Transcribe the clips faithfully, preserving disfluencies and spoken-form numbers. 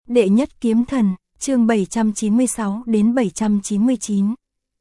Đệ nhất kiếm thần, chương bảy trăm chín mươi sáu đến bảy trăm chín mươi chín.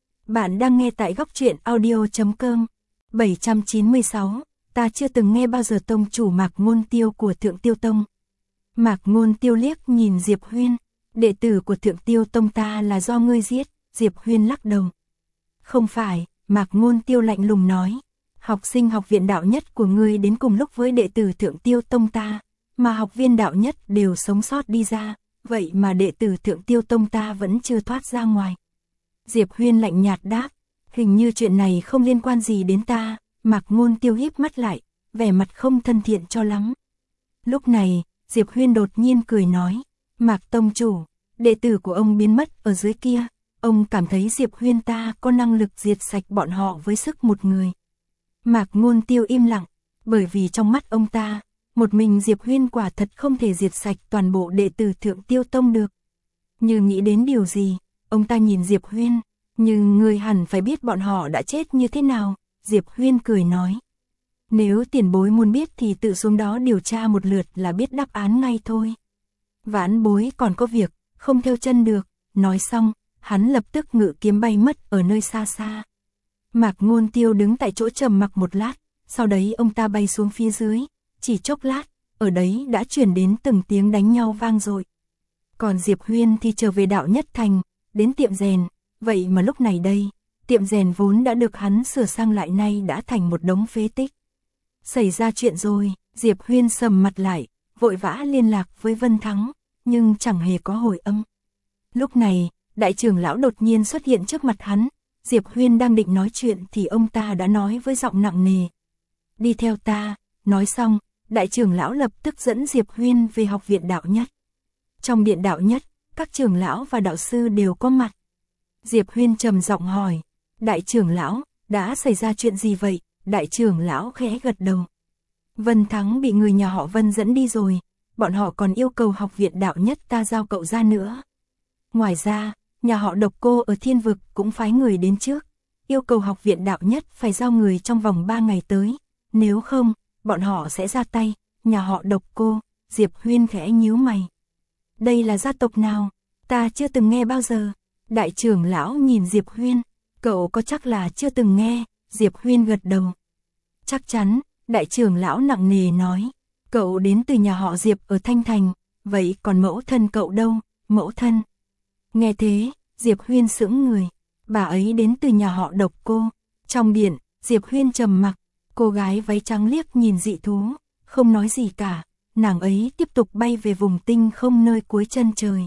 Bạn đang nghe tại góc truyện audio chấm com. bảy trăm chín mươi sáu, ta chưa từng nghe bao giờ tông chủ Mạc Ngôn Tiêu của Thượng Tiêu Tông. Mạc Ngôn Tiêu liếc nhìn Diệp Huyên, đệ tử của Thượng Tiêu Tông ta là do ngươi giết. Diệp Huyên lắc đầu. Không phải, Mạc Ngôn Tiêu lạnh lùng nói, học sinh học viện đạo nhất của ngươi đến cùng lúc với đệ tử Thượng Tiêu Tông ta, mà học viên đạo nhất đều sống sót đi ra, vậy mà đệ tử Thượng Tiêu Tông ta vẫn chưa thoát ra ngoài. Diệp Huyên lạnh nhạt đáp, hình như chuyện này không liên quan gì đến ta. Mạc Ngôn Tiêu híp mắt lại, vẻ mặt không thân thiện cho lắm. Lúc này, Diệp Huyên đột nhiên cười nói, Mạc Tông Chủ, đệ tử của ông biến mất ở dưới kia, ông cảm thấy Diệp Huyên ta có năng lực diệt sạch bọn họ với sức một người. Mạc Ngôn Tiêu im lặng, bởi vì trong mắt ông ta, một mình Diệp Huyên quả thật không thể diệt sạch toàn bộ đệ tử Thượng Tiêu Tông được. Như nghĩ đến điều gì, ông ta nhìn Diệp Huyên, nhưng người hẳn phải biết bọn họ đã chết như thế nào. Diệp Huyên cười nói, nếu tiền bối muốn biết thì tự xuống đó điều tra một lượt là biết đáp án ngay thôi. Vãn bối còn có việc, không theo chân được. Nói xong, hắn lập tức ngự kiếm bay mất ở nơi xa xa. Mạc Ngôn Tiêu đứng tại chỗ trầm mặc một lát, sau đấy ông ta bay xuống phía dưới, chỉ chốc lát, ở đấy đã truyền đến từng tiếng đánh nhau vang dội. Còn Diệp Huyên thì trở về đạo nhất thành, đến tiệm rèn, vậy mà lúc này đây, tiệm rèn vốn đã được hắn sửa sang lại nay đã thành một đống phế tích. Xảy ra chuyện rồi, Diệp Huyên sầm mặt lại, vội vã liên lạc với Vân Thắng, nhưng chẳng hề có hồi âm. Lúc này, đại trưởng lão đột nhiên xuất hiện trước mặt hắn, Diệp Huyên đang định nói chuyện thì ông ta đã nói với giọng nặng nề. Đi theo ta. Nói xong, đại trưởng lão lập tức dẫn Diệp Huyên về học viện đạo nhất. Trong điện đạo nhất, các trưởng lão và đạo sư đều có mặt. Diệp Huyên trầm giọng hỏi, đại trưởng lão, đã xảy ra chuyện gì vậy? Đại trưởng lão khẽ gật đầu. Vân Thắng bị người nhà họ Vân dẫn đi rồi, bọn họ còn yêu cầu học viện đạo nhất ta giao cậu ra nữa. Ngoài ra, nhà họ Độc Cô ở Thiên Vực cũng phái người đến trước, yêu cầu học viện đạo nhất phải giao người trong vòng ba ngày tới, nếu không, bọn họ sẽ ra tay. Nhà họ Độc Cô. Diệp Huyên khẽ nhíu mày. Đây là gia tộc nào? Ta chưa từng nghe bao giờ. Đại trưởng lão nhìn Diệp Huyên, cậu có chắc là chưa từng nghe? Diệp Huyên gật đầu. Chắc chắn. Đại trưởng lão nặng nề nói, cậu đến từ nhà họ Diệp ở Thanh Thành, vậy còn mẫu thân cậu đâu? Mẫu thân. Nghe thế, Diệp Huyên sững người, bà ấy đến từ nhà họ Độc Cô. Trong điện, Diệp Huyên trầm mặc, cô gái váy trắng liếc nhìn dị thú, không nói gì cả, nàng ấy tiếp tục bay về vùng tinh không nơi cuối chân trời.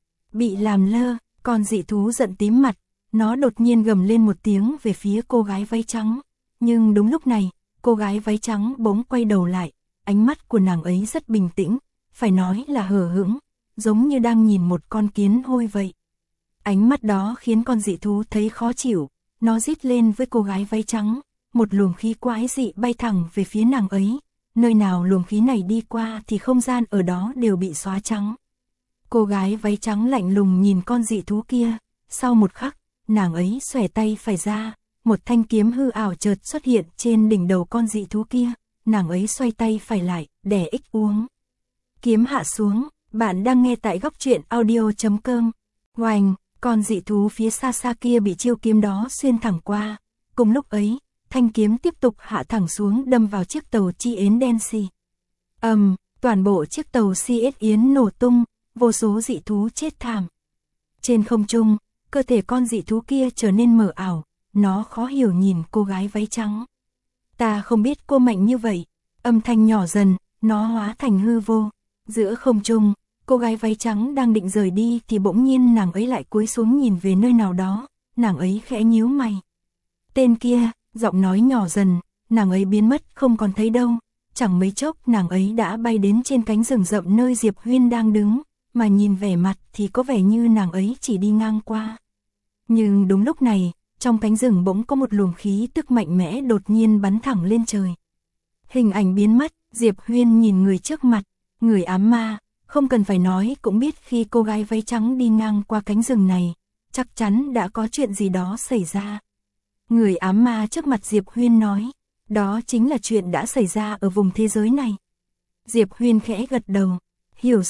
Bị làm lơ, con dị thú giận tím mặt, nó đột nhiên gầm lên một tiếng về phía cô gái váy trắng, nhưng đúng lúc này, cô gái váy trắng bỗng quay đầu lại, ánh mắt của nàng ấy rất bình tĩnh, phải nói là hờ hững, giống như đang nhìn một con kiến hôi vậy. Ánh mắt đó khiến con dị thú thấy khó chịu, nó rít lên với cô gái váy trắng, một luồng khí quái dị bay thẳng về phía nàng ấy, nơi nào luồng khí này đi qua thì không gian ở đó đều bị xóa trắng. Cô gái váy trắng lạnh lùng nhìn con dị thú kia, sau một khắc, nàng ấy xòe tay phải ra, một thanh kiếm hư ảo chợt xuất hiện trên đỉnh đầu con dị thú kia, nàng ấy xoay tay phải lại, đè ích uống. Kiếm hạ xuống, bạn đang nghe tại góc truyện audio chấm com. Oành, con dị thú phía xa xa kia bị chiêu kiếm đó xuyên thẳng qua, cùng lúc ấy, thanh kiếm tiếp tục hạ thẳng xuống đâm vào chiếc tàu Chi Yến đen xì. Ầm, um, toàn bộ chiếc tàu Chi Yến nổ tung, vô số dị thú chết thảm. Trên không trung, cơ thể con dị thú kia trở nên mờ ảo, nó khó hiểu nhìn cô gái váy trắng. Ta không biết cô mạnh như vậy. Âm thanh nhỏ dần, nó hóa thành hư vô. Giữa không trung, cô gái váy trắng đang định rời đi thì bỗng nhiên nàng ấy lại cúi xuống nhìn về nơi nào đó, nàng ấy khẽ nhíu mày. Tên kia, giọng nói nhỏ dần, nàng ấy biến mất không còn thấy đâu, chẳng mấy chốc nàng ấy đã bay đến trên cánh rừng rậm nơi Diệp Huyên đang đứng, mà nhìn vẻ mặt thì có vẻ như nàng ấy chỉ đi ngang qua. Nhưng đúng lúc này, trong cánh rừng bỗng có một luồng khí tức mạnh mẽ đột nhiên bắn thẳng lên trời. Hình ảnh biến mất, Diệp Huyên nhìn người trước mặt, người ám ma, không cần phải nói cũng biết khi cô gái váy trắng đi ngang qua cánh rừng này, chắc chắn đã có chuyện gì đó xảy ra. Người ám ma trước mặt Diệp Huyên nói, đó chính là chuyện đã xảy ra ở vùng thế giới này. Diệp Huyên khẽ gật đầu, hiểu rồi,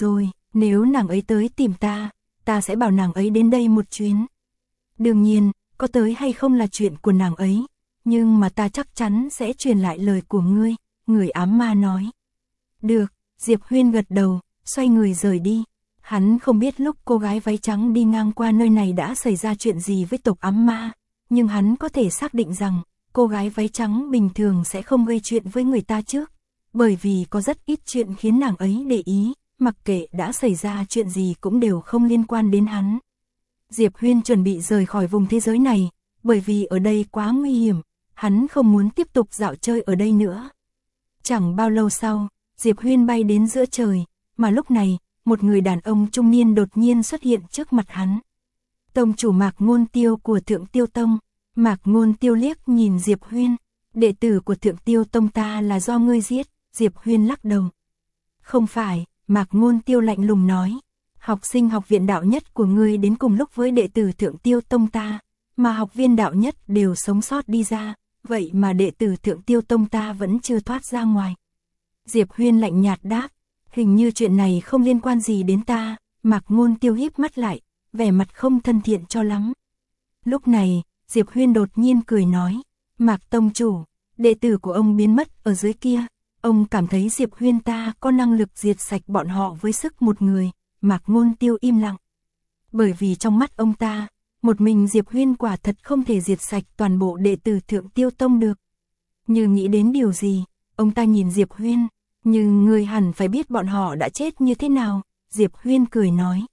Nếu nàng ấy tới tìm ta, ta sẽ bảo nàng ấy đến đây một chuyến. Đương nhiên, có tới hay không là chuyện của nàng ấy, nhưng mà ta chắc chắn sẽ truyền lại lời của ngươi, người ám ma nói. Được, Diệp Huyên gật đầu, xoay người rời đi. Hắn không biết lúc cô gái váy trắng đi ngang qua nơi này đã xảy ra chuyện gì với tộc ám ma, nhưng hắn có thể xác định rằng, cô gái váy trắng bình thường sẽ không gây chuyện với người ta trước, bởi vì có rất ít chuyện khiến nàng ấy để ý, mặc kệ đã xảy ra chuyện gì cũng đều không liên quan đến hắn. Diệp Huyên chuẩn bị rời khỏi vùng thế giới này, bởi vì ở đây quá nguy hiểm, hắn không muốn tiếp tục dạo chơi ở đây nữa. Chẳng bao lâu sau, Diệp Huyên bay đến giữa trời, mà lúc này, một người đàn ông trung niên đột nhiên xuất hiện trước mặt hắn. Tông chủ Mạc Ngôn Tiêu của Thượng Tiêu Tông. Mạc Ngôn Tiêu liếc nhìn Diệp Huyên, đệ tử của Thượng Tiêu Tông ta là do ngươi giết. Diệp Huyên lắc đầu. Không phải, Mạc Ngôn Tiêu lạnh lùng nói, học sinh học viện đạo nhất của ngươi đến cùng lúc với đệ tử Thượng Tiêu Tông ta, mà học viên đạo nhất đều sống sót đi ra, vậy mà đệ tử Thượng Tiêu Tông ta vẫn chưa thoát ra ngoài. Diệp Huyên lạnh nhạt đáp, hình như chuyện này không liên quan gì đến ta. Mạc Ngôn Tiêu híp mắt lại, vẻ mặt không thân thiện cho lắm. Lúc này, Diệp Huyên đột nhiên cười nói, Mạc Tông chủ, đệ tử của ông biến mất ở dưới kia, ông cảm thấy Diệp Huyên ta có năng lực diệt sạch bọn họ với sức một người. Mạc Ngôn Tiêu im lặng. Bởi vì trong mắt ông ta, một mình Diệp Huyên quả thật không thể diệt sạch toàn bộ đệ tử Thượng Tiêu Tông được. Như nghĩ đến điều gì, ông ta nhìn Diệp Huyên, nhưng người hẳn phải biết bọn họ đã chết như thế nào. Diệp Huyên cười nói,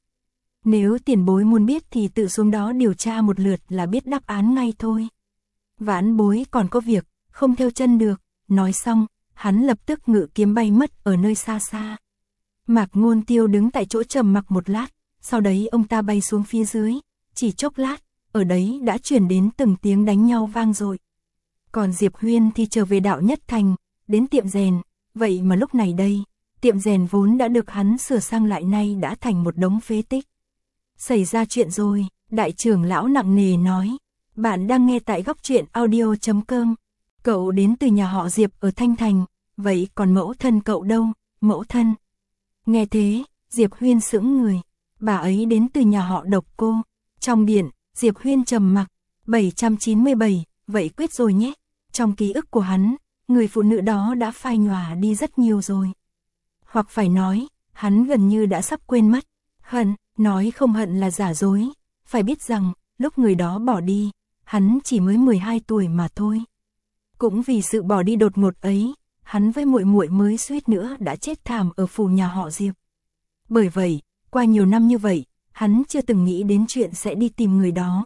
nếu tiền bối muốn biết thì tự xuống đó điều tra một lượt là biết đáp án ngay thôi. Vãn bối còn có việc, không theo chân được. Nói xong, hắn lập tức ngự kiếm bay mất ở nơi xa xa. Mạc Ngôn Tiêu đứng tại chỗ trầm mặc một lát, sau đấy ông ta bay xuống phía dưới, chỉ chốc lát, ở đấy đã truyền đến từng tiếng đánh nhau vang dội. Còn Diệp Huyên thì trở về đạo nhất thành, đến tiệm rèn, vậy mà lúc này đây, tiệm rèn vốn đã được hắn sửa sang lại nay đã thành một đống phế tích. Xảy ra chuyện rồi, đại trưởng lão nặng nề nói, bạn đang nghe tại góc truyện audio chấm com, cậu đến từ nhà họ Diệp ở Thanh Thành, vậy còn mẫu thân cậu đâu? Mẫu thân. Nghe thế, Diệp Huyên sững người, bà ấy đến từ nhà họ Độc Cô. Trong điện, Diệp Huyên trầm mặc, bảy trăm chín mươi bảy, vậy quyết rồi nhé. Trong ký ức của hắn, người phụ nữ đó đã phai nhòa đi rất nhiều rồi. Hoặc phải nói, hắn gần như đã sắp quên mất. Hận, nói không hận là giả dối, phải biết rằng, lúc người đó bỏ đi, hắn chỉ mới mười hai tuổi mà thôi. Cũng vì sự bỏ đi đột ngột ấy, hắn với muội muội mới suýt nữa đã chết thảm ở phủ nhà họ Diệp. Bởi vậy, qua nhiều năm như vậy, hắn chưa từng nghĩ đến chuyện sẽ đi tìm người đó.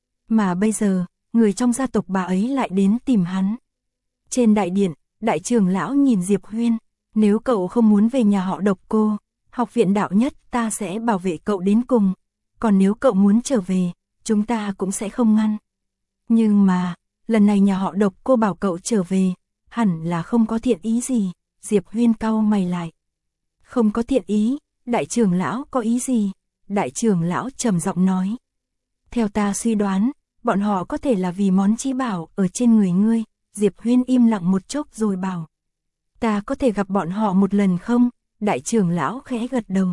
Mà bây giờ, người trong gia tộc bà ấy lại đến tìm hắn. Trên đại điện, đại trưởng lão nhìn Diệp Huyên, nếu cậu không muốn về nhà họ Độc Cô, học viện đạo nhất ta sẽ bảo vệ cậu đến cùng, còn nếu cậu muốn trở về, chúng ta cũng sẽ không ngăn. Nhưng mà, lần này nhà họ Độc Cô bảo cậu trở về, hẳn là không có thiện ý gì. Diệp Huyên cau mày lại. Không có thiện ý, đại trưởng lão có ý gì? Đại trưởng lão trầm giọng nói. Theo ta suy đoán, bọn họ có thể là vì món chí bảo ở trên người ngươi. Diệp Huyên im lặng một chốc rồi bảo. Ta có thể gặp bọn họ một lần không? Đại trưởng lão khẽ gật đầu.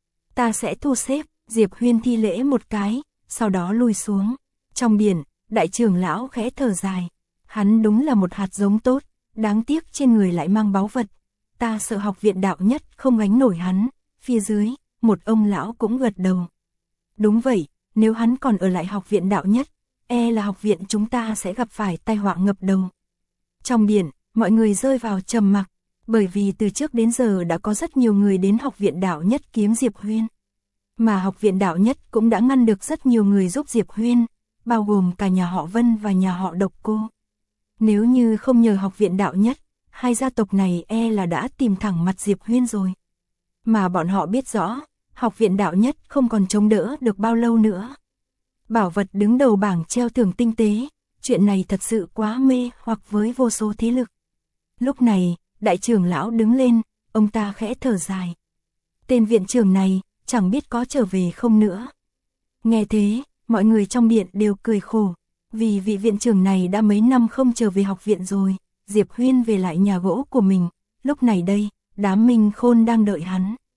Ta sẽ thu xếp. Diệp Huyên thi lễ một cái, sau đó lui xuống. Trong điện, đại trưởng lão khẽ thở dài. Hắn đúng là một hạt giống tốt, đáng tiếc trên người lại mang báu vật. Ta sợ học viện đạo nhất không gánh nổi hắn. Phía dưới, một ông lão cũng gật đầu. Đúng vậy, nếu hắn còn ở lại học viện đạo nhất, e là học viện chúng ta sẽ gặp phải tai họa ngập đầu. Trong điện, mọi người rơi vào trầm mặc, bởi vì từ trước đến giờ đã có rất nhiều người đến học viện đạo nhất kiếm Diệp Huyên. Mà học viện đạo nhất cũng đã ngăn được rất nhiều người giúp Diệp Huyên, bao gồm cả nhà họ Vân và nhà họ Độc Cô. Nếu như không nhờ học viện đạo nhất, hai gia tộc này e là đã tìm thẳng mặt Diệp Huyên rồi. Mà bọn họ biết rõ, học viện đạo nhất không còn chống đỡ được bao lâu nữa. Bảo vật đứng đầu bảng treo thưởng tinh tế, chuyện này thật sự quá mê hoặc với vô số thế lực. Lúc này, đại trưởng lão đứng lên, ông ta khẽ thở dài. Tên viện trưởng này, chẳng biết có trở về không nữa. Nghe thế, mọi người trong điện đều cười khổ, vì vị viện trưởng này đã mấy năm không trở về học viện rồi. Diệp Huyên về lại nhà gỗ của mình, lúc này đây, đám Minh Khôn đang đợi hắn.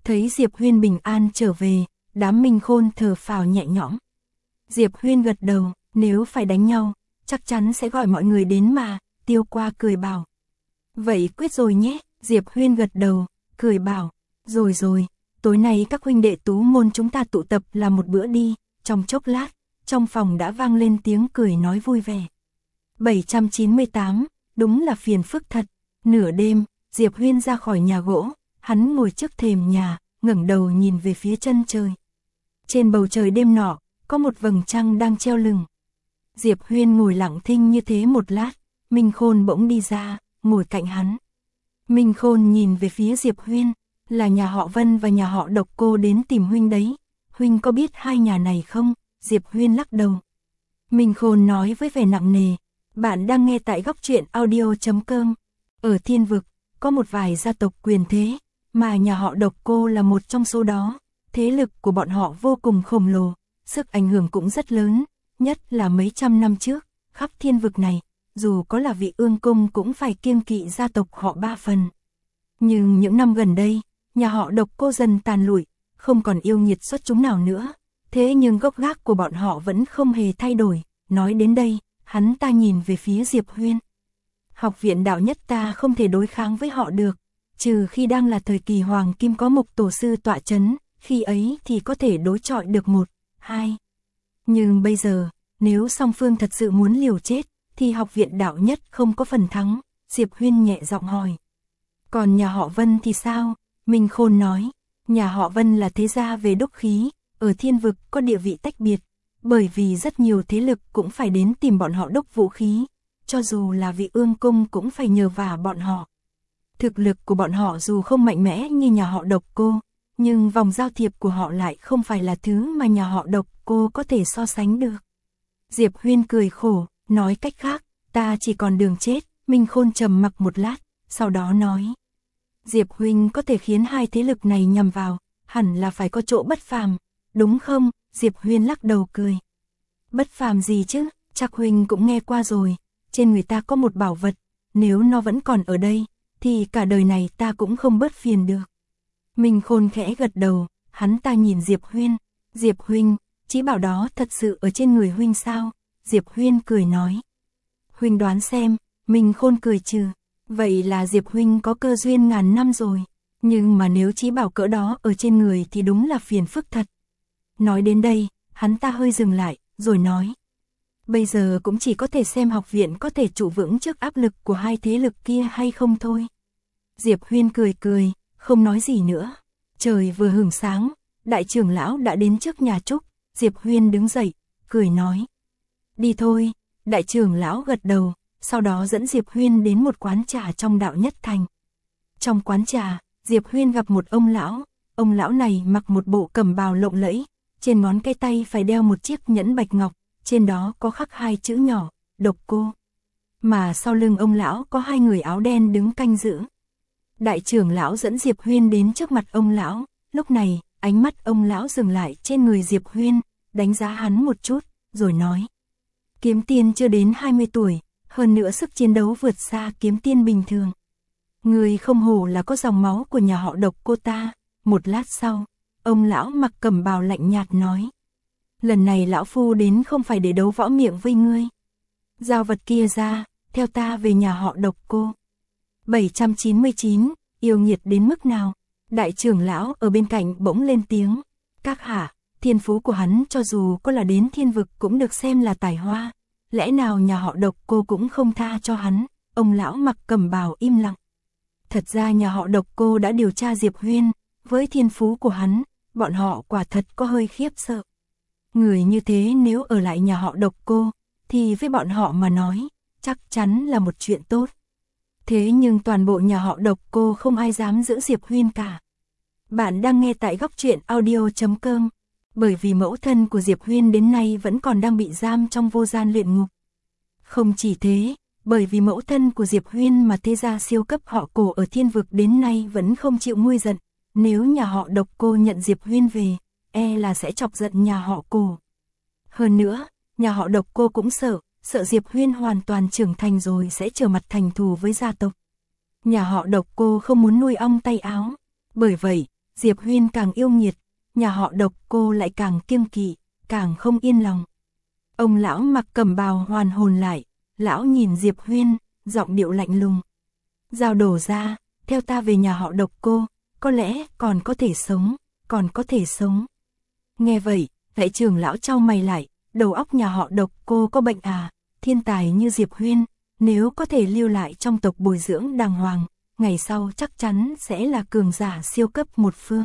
Thấy Diệp Huyên bình an trở về, đám Minh Khôn thở phào nhẹ nhõm. Diệp Huyên gật đầu, nếu phải đánh nhau, chắc chắn sẽ gọi mọi người đến mà, Tiêu Qua cười bảo. Vậy quyết rồi nhé, Diệp Huyên gật đầu, cười bảo, rồi rồi, tối nay các huynh đệ Tú môn chúng ta tụ tập làm một bữa đi, trong chốc lát, trong phòng đã vang lên tiếng cười nói vui vẻ. bảy trăm chín mươi tám, đúng là phiền phức thật, nửa đêm, Diệp Huyên ra khỏi nhà gỗ, hắn ngồi trước thềm nhà, ngẩng đầu nhìn về phía chân trời. Trên bầu trời đêm nọ, có một vầng trăng đang treo lửng. Diệp Huyên ngồi lặng thinh như thế một lát, Minh Khôn bỗng đi ra, ngồi cạnh hắn. Minh Khôn nhìn về phía Diệp Huyên, là nhà họ Vân và nhà họ Độc Cô đến tìm huynh đấy, huynh có biết hai nhà này không? Diệp Huyên lắc đầu. Minh Khôn nói với vẻ nặng nề, bạn đang nghe tại góc truyện audio chấm com. Ở thiên vực, có một vài gia tộc quyền thế, mà nhà họ Độc Cô là một trong số đó. Thế lực của bọn họ vô cùng khổng lồ, sức ảnh hưởng cũng rất lớn, nhất là mấy trăm năm trước, khắp thiên vực này, dù có là vị ương cung cũng phải kiêng kỵ gia tộc họ ba phần. Nhưng những năm gần đây, nhà họ Độc Cô dần tàn lụi, không còn yêu nghiệt xuất chúng nào nữa, thế nhưng gốc gác của bọn họ vẫn không hề thay đổi. Nói đến đây, hắn ta nhìn về phía Diệp Huyên. Học viện đạo nhất ta không thể đối kháng với họ được, trừ khi đang là thời kỳ hoàng kim có Mục tổ sư tọa chấn, khi ấy thì có thể đối chọi được một, hai. Nhưng bây giờ, nếu song phương thật sự muốn liều chết, thì học viện đạo nhất không có phần thắng, Diệp Huyên nhẹ giọng hỏi. Còn nhà họ Vân thì sao? Minh Khôn nói, nhà họ Vân là thế gia về đúc khí, ở thiên vực có địa vị tách biệt, bởi vì rất nhiều thế lực cũng phải đến tìm bọn họ đúc vũ khí, cho dù là vị ương cung cũng phải nhờ vả bọn họ. Thực lực của bọn họ dù không mạnh mẽ như nhà họ Độc Cô, nhưng vòng giao thiệp của họ lại không phải là thứ mà nhà họ Độc Cô có thể so sánh được. Diệp Huyên cười khổ, nói cách khác, ta chỉ còn đường chết. Minh Khôn trầm mặc một lát, sau đó nói. Diệp Huynh có thể khiến hai thế lực này nhằm vào, hẳn là phải có chỗ bất phàm, đúng không? Diệp Huyên lắc đầu cười. Bất phàm gì chứ, chắc Huynh cũng nghe qua rồi, trên người ta có một bảo vật, nếu nó vẫn còn ở đây, thì cả đời này ta cũng không bớt phiền được. Minh Khôn khẽ gật đầu, hắn ta nhìn Diệp Huyên. Diệp Huynh, chí bảo đó thật sự ở trên người Huynh sao? Diệp Huyên cười nói. Huynh đoán xem. Minh Khôn cười trừ. Vậy là Diệp Huynh có cơ duyên ngàn năm rồi. Nhưng mà nếu chí bảo cỡ đó ở trên người thì đúng là phiền phức thật. Nói đến đây, hắn ta hơi dừng lại, rồi nói. Bây giờ cũng chỉ có thể xem học viện có thể trụ vững trước áp lực của hai thế lực kia hay không thôi. Diệp Huyên cười cười, không nói gì nữa. Trời vừa hửng sáng, đại trưởng lão đã đến trước nhà Trúc. Diệp Huyên đứng dậy, cười nói. Đi thôi. Đại trưởng lão gật đầu, sau đó dẫn Diệp Huyên đến một quán trà trong đạo nhất thành. Trong quán trà, Diệp Huyên gặp một ông lão. Ông lão này mặc một bộ cẩm bào lộng lẫy, trên ngón cái tay phải đeo một chiếc nhẫn bạch ngọc, trên đó có khắc hai chữ nhỏ, Độc Cô. Mà sau lưng ông lão có hai người áo đen đứng canh giữ. Đại trưởng lão dẫn Diệp Huyên đến trước mặt ông lão, lúc này, ánh mắt ông lão dừng lại trên người Diệp Huyên, đánh giá hắn một chút, rồi nói. Kiếm tiên chưa đến hai mươi tuổi, hơn nữa sức chiến đấu vượt xa kiếm tiên bình thường. Người không hổ là có dòng máu của nhà họ Độc Cô ta. Một lát sau, ông lão mặc cẩm bào lạnh nhạt nói. Lần này lão phu đến không phải để đấu võ miệng với ngươi. Giao vật kia ra, theo ta về nhà họ Độc Cô. bảy trăm chín mươi chín, yêu nghiệt đến mức nào? Đại trưởng lão ở bên cạnh bỗng lên tiếng. Các hạ, thiên phú của hắn cho dù có là đến thiên vực cũng được xem là tài hoa. Lẽ nào nhà họ Độc Cô cũng không tha cho hắn? Ông lão mặc cẩm bào im lặng. Thật ra nhà họ Độc Cô đã điều tra Diệp Huyên, với thiên phú của hắn, bọn họ quả thật có hơi khiếp sợ. Người như thế nếu ở lại nhà họ Độc Cô, thì với bọn họ mà nói, chắc chắn là một chuyện tốt. Thế nhưng toàn bộ nhà họ Độc Cô không ai dám giữ Diệp Huyên cả. Bạn đang nghe tại góc truyện audio chấm com. Bởi vì mẫu thân của Diệp Huyên đến nay vẫn còn đang bị giam trong vô gian luyện ngục. Không chỉ thế, bởi vì mẫu thân của Diệp Huyên mà thế gia siêu cấp họ Cổ ở thiên vực đến nay vẫn không chịu nguôi giận. Nếu nhà họ Độc Cô nhận Diệp Huyên về, e là sẽ chọc giận nhà họ Cổ. Hơn nữa, nhà họ Độc Cô cũng sợ, sợ Diệp Huyên hoàn toàn trưởng thành rồi sẽ trở mặt thành thù với gia tộc. Nhà họ Độc Cô không muốn nuôi ong tay áo. Bởi vậy, Diệp Huyên càng yêu nghiệt, nhà họ Độc Cô lại càng kiêng kỵ, càng không yên lòng. Ông lão mặc cẩm bào hoàn hồn lại, lão nhìn Diệp Huyên, giọng điệu lạnh lùng. Dao đổ ra, theo ta về nhà họ Độc Cô, có lẽ còn có thể sống, còn có thể sống. Nghe vậy, đại trưởng lão chau mày lại, đầu óc nhà họ Độc Cô có bệnh à, thiên tài như Diệp Huyên, nếu có thể lưu lại trong tộc bồi dưỡng đàng hoàng, ngày sau chắc chắn sẽ là cường giả siêu cấp một phương.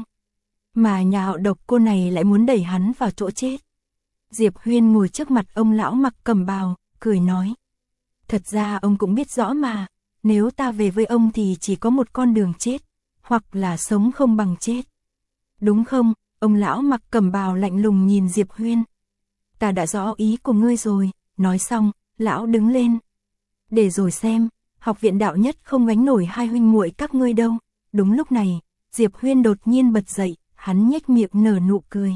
Mà nhà họ Độc Cô này lại muốn đẩy hắn vào chỗ chết. Diệp Huyên ngồi trước mặt ông lão mặc cẩm bào, cười nói. Thật ra ông cũng biết rõ mà, nếu ta về với ông thì chỉ có một con đường chết, hoặc là sống không bằng chết. Đúng không? Ông lão mặc cẩm bào lạnh lùng nhìn Diệp Huyên. Ta đã rõ ý của ngươi rồi, nói xong, lão đứng lên. Để rồi xem, học viện đạo nhất không gánh nổi hai huynh muội các ngươi đâu. Đúng lúc này, Diệp Huyên đột nhiên bật dậy, hắn nhếch miệng nở nụ cười.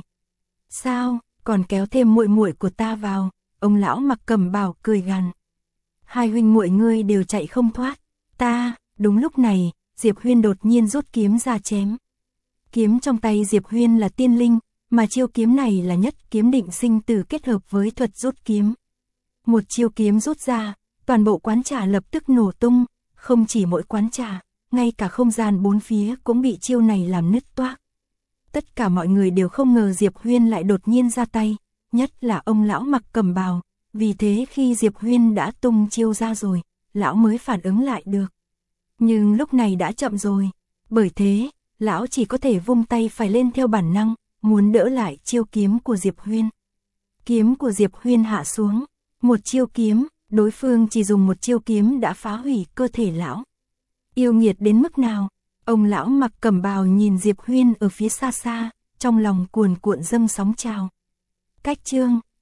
Sao, còn kéo thêm muội muội của ta vào? Ông lão mặc cẩm bào cười gằn. Hai huynh muội ngươi đều chạy không thoát. Ta, đúng lúc này, Diệp Huyên đột nhiên rút kiếm ra chém. Kiếm trong tay Diệp Huyên là tiên linh, mà chiêu kiếm này là nhất kiếm định sinh tử kết hợp với thuật rút kiếm. Một chiêu kiếm rút ra, toàn bộ quán trà lập tức nổ tung, không chỉ mỗi quán trà, ngay cả không gian bốn phía cũng bị chiêu này làm nứt toác. Tất cả mọi người đều không ngờ Diệp Huyên lại đột nhiên ra tay, nhất là ông lão mặc cẩm bào, vì thế khi Diệp Huyên đã tung chiêu ra rồi, lão mới phản ứng lại được. Nhưng lúc này đã chậm rồi, bởi thế, lão chỉ có thể vung tay phải lên theo bản năng, muốn đỡ lại chiêu kiếm của Diệp Huyên. Kiếm của Diệp Huyên hạ xuống, một chiêu kiếm, đối phương chỉ dùng một chiêu kiếm đã phá hủy cơ thể lão. Yêu nghiệt đến mức nào? Ông lão mặc cẩm bào nhìn Diệp Huyên ở phía xa xa, trong lòng cuồn cuộn dâng sóng trào. Cách chương